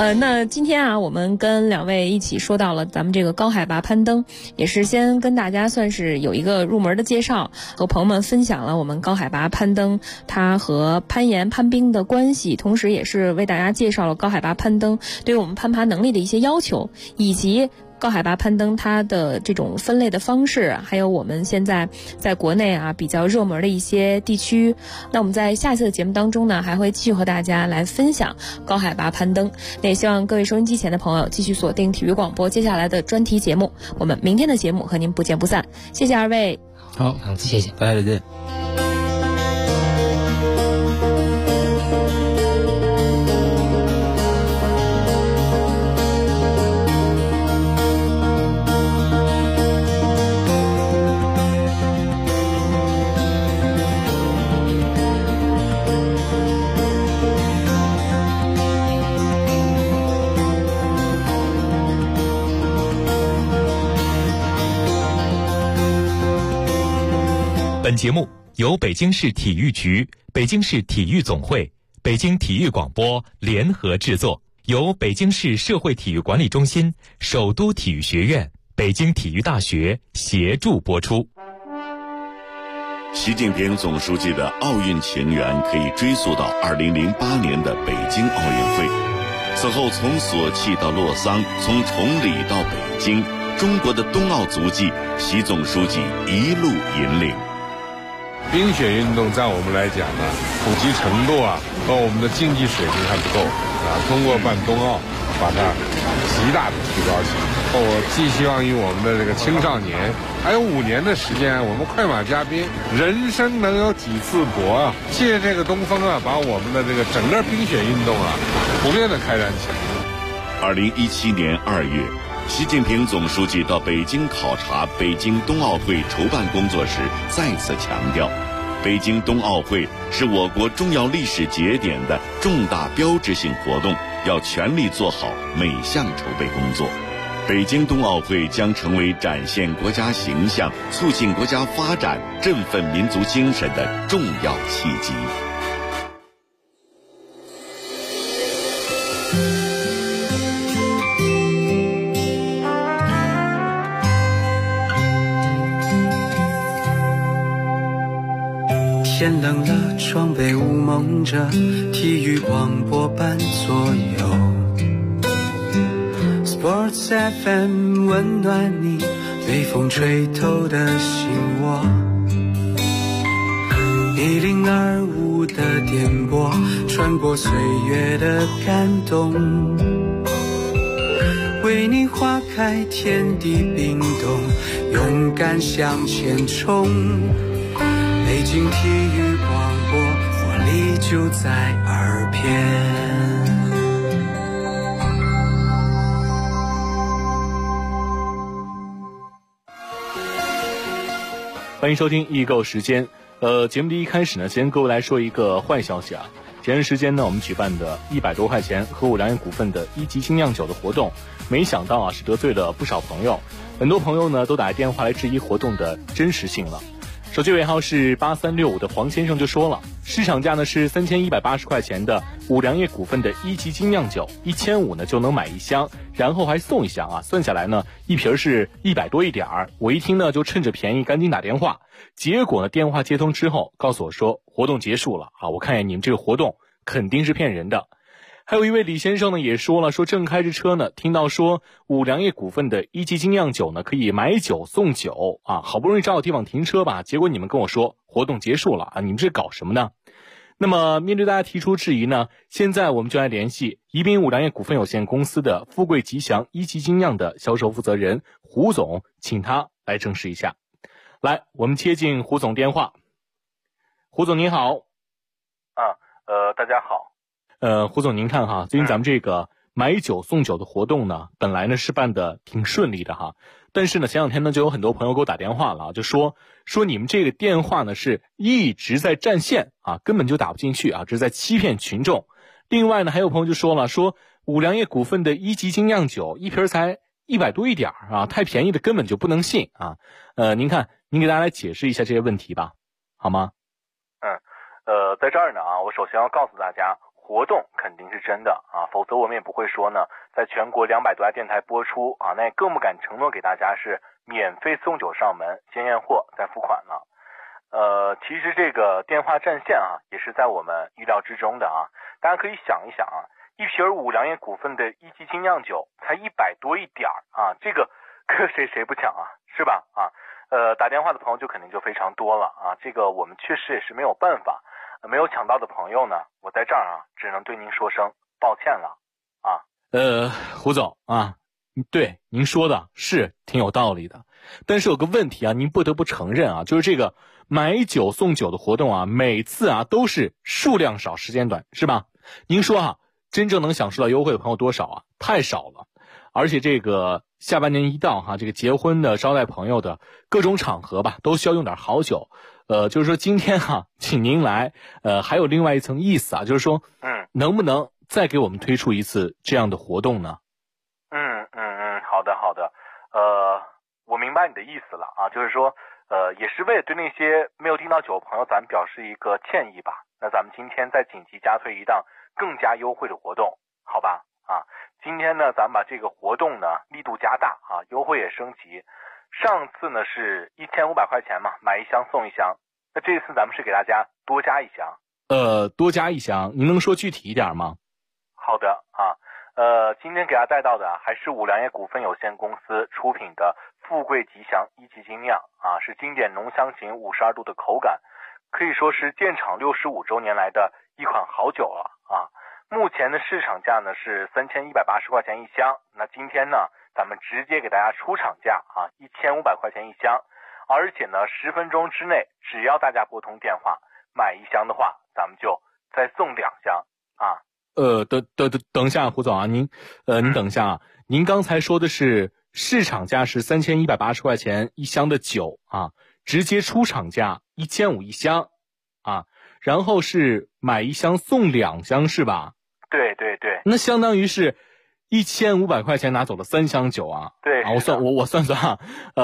那今天啊，我们跟两位一起说到了咱们这个高海拔攀登，也是先跟大家算是有一个入门的介绍，和朋友们分享了我们高海拔攀登它和攀岩攀冰的关系，同时也是为大家介绍了高海拔攀登对于我们攀爬能力的一些要求，以及高海拔攀登它的这种分类的方式，还有我们现在在国内啊比较热门的一些地区。那我们在下次的节目当中呢，还会继续和大家来分享高海拔攀登。那也希望各位收音机前的朋友继续锁定体育广播接下来的专题节目，我们明天的节目和您不见不散。谢谢二位。 好，谢谢， 大家再见。 本节目由北京市体育局、北京市体育总会、北京体育广播联合制作，由北京市社会体育管理中心、首都体育学院、北京体育大学协助播出。 习近平总书记的奥运情缘可以追溯到2008年的北京奥运会。此后从索契到洛桑，从崇礼到北京，中国的冬奥足迹，习总书记一路引领。 冰雪运动在我们来讲呢，普及程度啊和我们的竞技水平还不够啊。通过办冬奥，把它极大的提高起来。我寄希望于我们的这个青少年，还有5年的时间，我们快马加鞭，人生能有几次搏啊？借这个东风啊，把我们的这个整个冰雪运动啊，普遍的开展起来。 2017年2月。习近平总书记到北京考察北京冬奥会筹办工作时，再次强调，北京冬奥会是我国重要历史节点的重大标志性活动，要全力做好每项筹备工作。北京冬奥会将成为展现国家形象、促进国家发展、振奋民族精神的重要契机。 天冷了，窗被雾蒙着，体育广播伴左右。Sports FM 温暖你，被风吹透的心窝。1025的电波，穿过岁月的感动，为你划开天地冰冻，勇敢向前冲。北京体育广播，活力就在耳边。 欢迎收听易购时间。节目的一开始呢，先各位来说一个坏消息啊。前段时间呢，我们举办的100多块钱和5粮液股份的1级精酿酒的活动，没想到啊是得罪了不少朋友，很多朋友呢都打电话来质疑活动的真实性了。手机尾号是8365的黄先生就说了，市场价呢是3180块钱的5粮液股份的1级精酿酒，1500呢就能买1箱，然后还送1箱啊，算下来呢一瓶是100多一点儿。我一听呢就趁着便宜赶紧打电话，结果呢电话接通之后告诉我说活动结束了啊，我看见你们这个活动肯定是骗人的。还有一位李先生呢也说了，说正开着车呢，听到说5粮液股份的1级精酿酒呢可以买酒送酒啊，好不容易找到地方停车吧，结果你们跟我说活动结束了啊，你们这搞什么呢？那么面对大家提出质疑呢，现在我们就来联系宜宾5粮液股份有限公司的富贵吉祥1级精酿的销售负责人胡总，请他来证实一下。来，我们接进胡总电话。胡总您好。 大家好。 胡总您看哈，最近咱们这个买酒送酒的活动呢，本来呢是办的挺顺利的哈，但是呢前两天呢就有很多朋友给我打电话了，就说你们这个电话呢是一直在占线啊，根本就打不进去啊，这是在欺骗群众。另外呢还有朋友就说了，说5粮液股份的1级精酿酒一瓶才100多一点啊，太便宜的根本就不能信啊。您看您给大家来解释一下这些问题吧，好吗？ 在这儿呢啊，我首先要告诉大家， 活动肯定是真的啊，否则我们也不会说呢，在全国200多家电台播出啊，那也更不敢承诺给大家是免费送酒上门，先验货再付款了。其实这个电话占线啊，也是在我们预料之中的啊。大家可以想一想啊，一瓶五粮液股份的一级精酿酒才100多一点啊，这个搁谁不抢啊，是吧？啊，打电话的朋友就肯定就非常多了啊，这个我们确实也是没有办法，没有抢到的朋友呢，我在这儿啊，只能对您说声抱歉了啊。 胡总啊，对您说的是挺有道理的，但是有个问题啊，您不得不承认啊，就是这个买酒送酒的活动啊，每次啊都是数量少时间短，是吧？您说啊，真正能享受到优惠的朋友多少啊？太少了。而且这个下半年一到哈，这个结婚的、招待朋友的各种场合吧，都需要用点好酒。就是说今天哈，请您来，还有另外一层意思啊，就是说，能不能再给我们推出一次这样的活动呢？ 好的，我明白你的意思了啊，就是说，也是为了对那些没有订到酒的朋友，咱们表示一个歉意吧。那咱们今天再紧急加推一档更加优惠的活动，好吧？啊，今天呢，咱们把这个活动呢力度加大啊，优惠也升级。上次呢是1500块钱嘛，买一箱送一箱。那这次咱们是给大家多加一箱。 多加一箱，您能说具体一点吗？ 好的啊，今天给大家带到的还是五粮液股份有限公司出品的富贵吉祥一级精酿啊，是经典浓香型52度的口感，可以说是建厂65周年来的一款好酒了啊。目前的市场价呢是3180块钱一箱，那今天呢咱们直接给大家出厂价啊1500块钱一箱，而且呢10分钟之内只要大家拨通电话买一箱的话，咱们就再送2箱啊。 等一下，胡总啊，您等一下啊，您刚才说的是市场价是3180块钱一箱的酒啊，直接出厂价1500一箱啊，然后是买一箱送2箱是吧？ 对， 那相当于是1500块钱拿走了3箱酒啊。 对啊，我算啊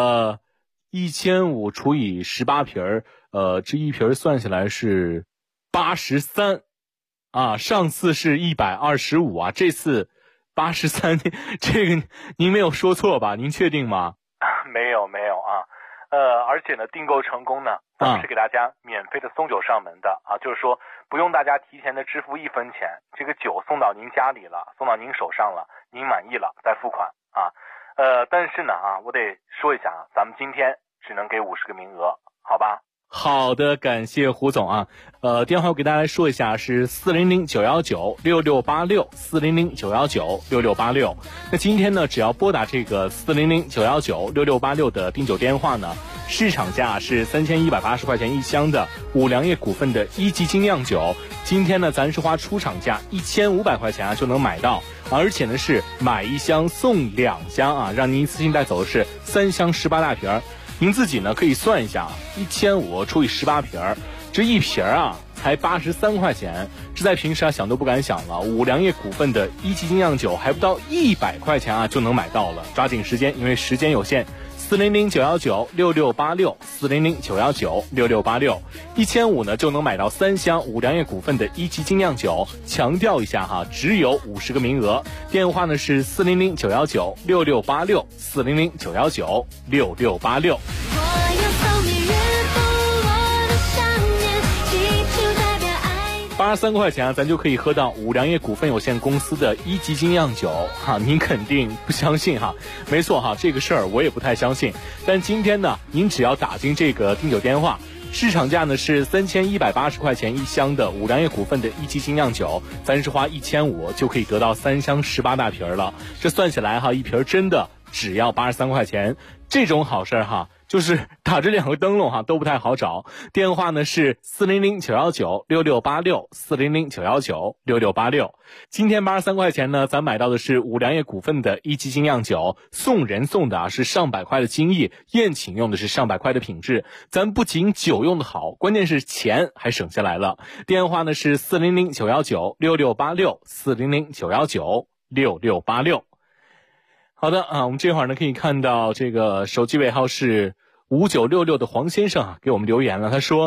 ，1500除以18瓶这一瓶算下来是83。啊，上次是125啊，这次83，这个您没有说错吧？您确定吗？ 没有啊，而且呢，订购成功呢，咱们是给大家免费的送酒上门的啊，就是说不用大家提前的支付1分钱，这个酒送到您家里了，送到您手上了，您满意了再付款啊。但是呢啊，我得说一下啊，咱们今天只能给50个名额，好吧？ 好的，感谢胡总啊。电话我给大家来说一下，是400-919-6686 400-919-6686。那今天呢，只要拨打这个400-919-6686的订酒电话呢，市场价是3180块钱一箱的五粮液股份的一级精酿酒，今天呢咱是花出厂价1500块钱啊就能买到，而且呢是买一箱送2箱啊，让您一次性带走的是3箱18大瓶。您自己呢可以算一下，1500除以18瓶，这一瓶啊才83块钱，这在平时啊想都不敢想了。五粮液股份的一级精酿酒还不到100块钱啊就能买到了，抓紧时间，因为时间有限。400-919-6686 400-919-6686 1500呢就能买到3箱五粮液股份的一级精酿酒，强调一下哈，只有50个名额。电话呢是400-919-6686 400-919-6686。83块钱啊，咱就可以喝到五粮液股份有限公司的一级精酿酒哈，您肯定不相信哈？没错哈，这个事儿我也不太相信。但今天呢，您只要打进这个订酒电话，市场价呢是3180块钱一箱的五粮液股份的一级精酿酒，咱是花1500就可以得到3箱18大瓶了。这算起来哈，一瓶真的只要83块钱，这种好事哈。就是打这2个灯笼哈都不太好找，电话呢是400-919-6686 400-919-6686。今天83块钱呢，咱买到的是五粮液股份的一级精酿酒，送人送的是上百块的精益，宴请用的是上百块的品质，咱不仅酒用的好，关键是钱还省下来了。电话呢是400-919-6686 400-919-6686。好的啊，我们这会儿呢可以看到这个手机尾号是5966的黄先生啊给我们留言了，他说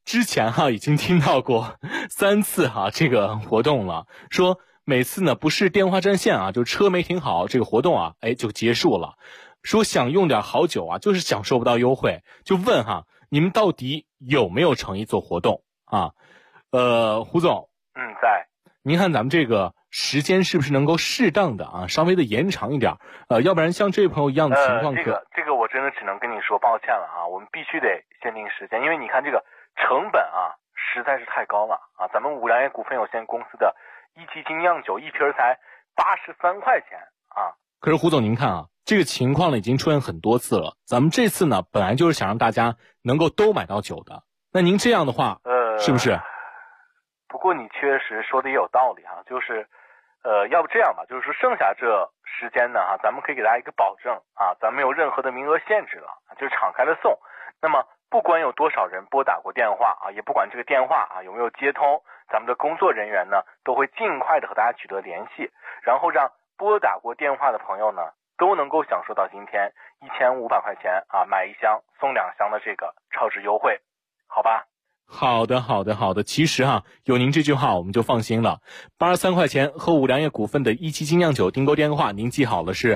之前已经听到过3次这个活动了，说每次呢不是电话占线就车没停好，这个活动就结束了。说想用点好酒就是享受不到优惠，就问你们到底有没有诚意做活动胡总， 在。 您看咱们这个时间是不是能够适当的稍微的延长一点？要不然像这位朋友一样的情况， 这个我真的只能跟你说抱歉了我们必须得限定时间，因为你看这个成本实在是太高了咱们五粮液股份有限公司的一级精酿酒一瓶才83块钱可是胡总您看这个情况呢已经出现很多次了，咱们这次呢本来就是想让大家能够都买到酒的，那您这样的话是不是？ 不过你确实说的也有道理就是要不这样吧，就是说剩下这时间呢咱们可以给大家一个保证咱没有任何的名额限制了，就是敞开了送。那么不管有多少人拨打过电话也不管这个电话有没有接通，咱们的工作人员呢都会尽快的和大家取得联系，然后让拨打过电话的朋友呢都能够享受到今天1500块钱买1箱送2箱的这个超值优惠，好吧？ 好的。其实有您这句话我们就放心了。83块钱和五粮液股份的一期精酿酒订购电话您记好了，是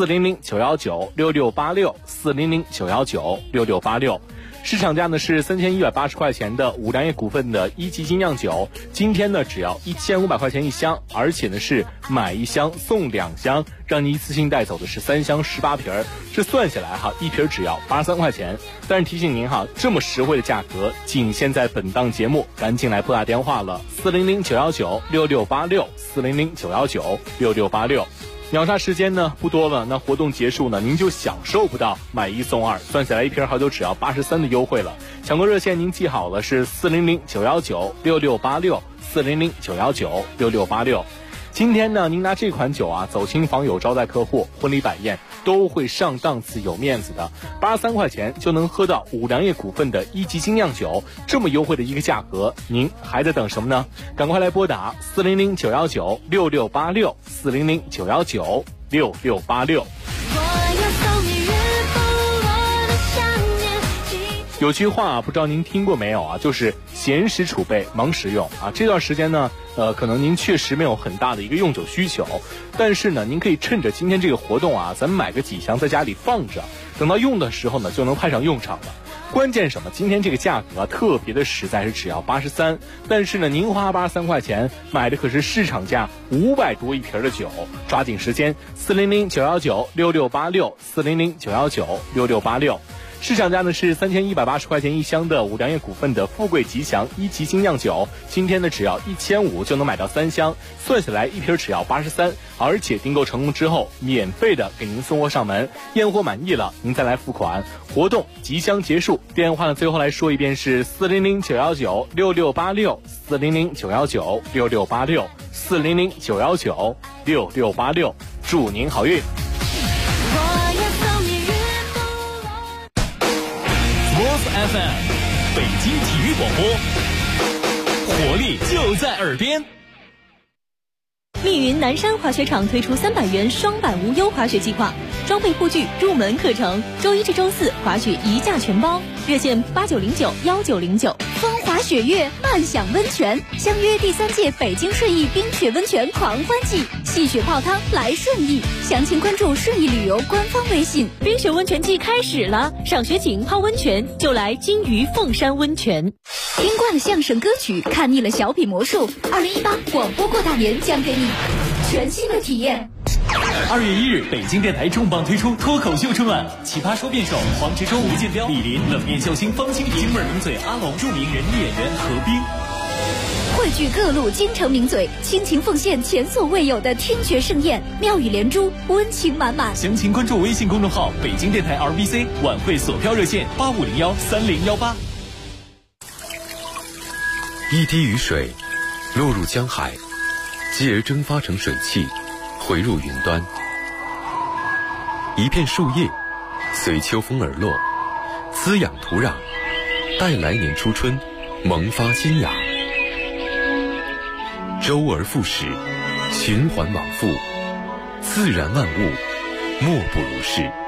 400-919-6686，400-919-6686。市场价呢是3180块钱的五粮液股份的一级精酿酒，今天呢只要1500块钱1箱，而且呢是买1箱送2箱，让你一次性带走的是3箱18瓶，这算下来一瓶只要83块钱。但是提醒您这么实惠的价格仅限在本档节目，赶紧来拨打电话了，400-919-6686，400-919-6686。秒杀时间呢不多了，那活动结束呢您就享受不到买1送2，算下来一瓶好酒只要83的优惠了。抢购热线您记好了，是400-919-6686，400-919-6686。今天呢您拿这款酒走亲访友、招待客户、婚礼摆宴都会上档次有面子的。83块钱就能喝到五粮液股份的一级精酿酒，这么优惠的一个价格，您还在等什么呢？赶快来拨打400-919-6686，400-919-6686。有句话不知道您听过没有就是闲时储备，忙时用这段时间呢可能您确实没有很大的一个用酒需求，但是呢您可以趁着今天这个活动咱们买个几箱在家里放着，等到用的时候呢就能派上用场了。关键什么？今天这个价格特别的实在，是只要83，但是呢您花83块钱买的可是市场价500多一瓶的酒，抓紧时间，400-919-6686，400-919-6686。市场价呢是3180块钱1箱的五粮液股份的富贵吉祥一级精酿酒，今天呢只要1500就能买到3箱，算下来一瓶只要83，而且订购成功之后免费的给您送货上门，验货满意了您再来付款。活动即将结束，电话呢最后来说一遍是400-919-6686，400-919-6686，400-919-6686，祝您好运。 FM 北京体育广播，活力就在耳边。 密云南山滑雪场推出300元双板无忧滑雪计划，装备护具、入门课程，周一至周四滑雪一价全包，热线8909-1909。风华雪月，慢享温泉，相约第3届北京顺义冰雪温泉狂欢季，戏雪泡汤来顺义，详情关注顺义旅游官方微信。冰雪温泉季开始了，上学景泡温泉就来金鱼凤山温泉。听惯了相声歌曲，看腻了小品魔术，2018广播过大年将给你全新的体验。 2月1日，北京电台重磅推出脱口秀春晚，奇葩说辩手黄执中、吴建彪、李林，冷面笑星方清平，京味名嘴阿龙，著名人艺演员何冰， 汇聚各路京城名嘴，倾情奉献前所未有的听觉盛宴，妙语连珠，温情满满。 详情关注微信公众号北京电台 RBC， 晚会索票热线8501-3018。 一滴雨水落入江海，继而蒸发成水汽，回入云端。一片树叶随秋风而落，滋养土壤，待来年初春萌发新芽。周而复始，循环往复，自然万物莫不如是。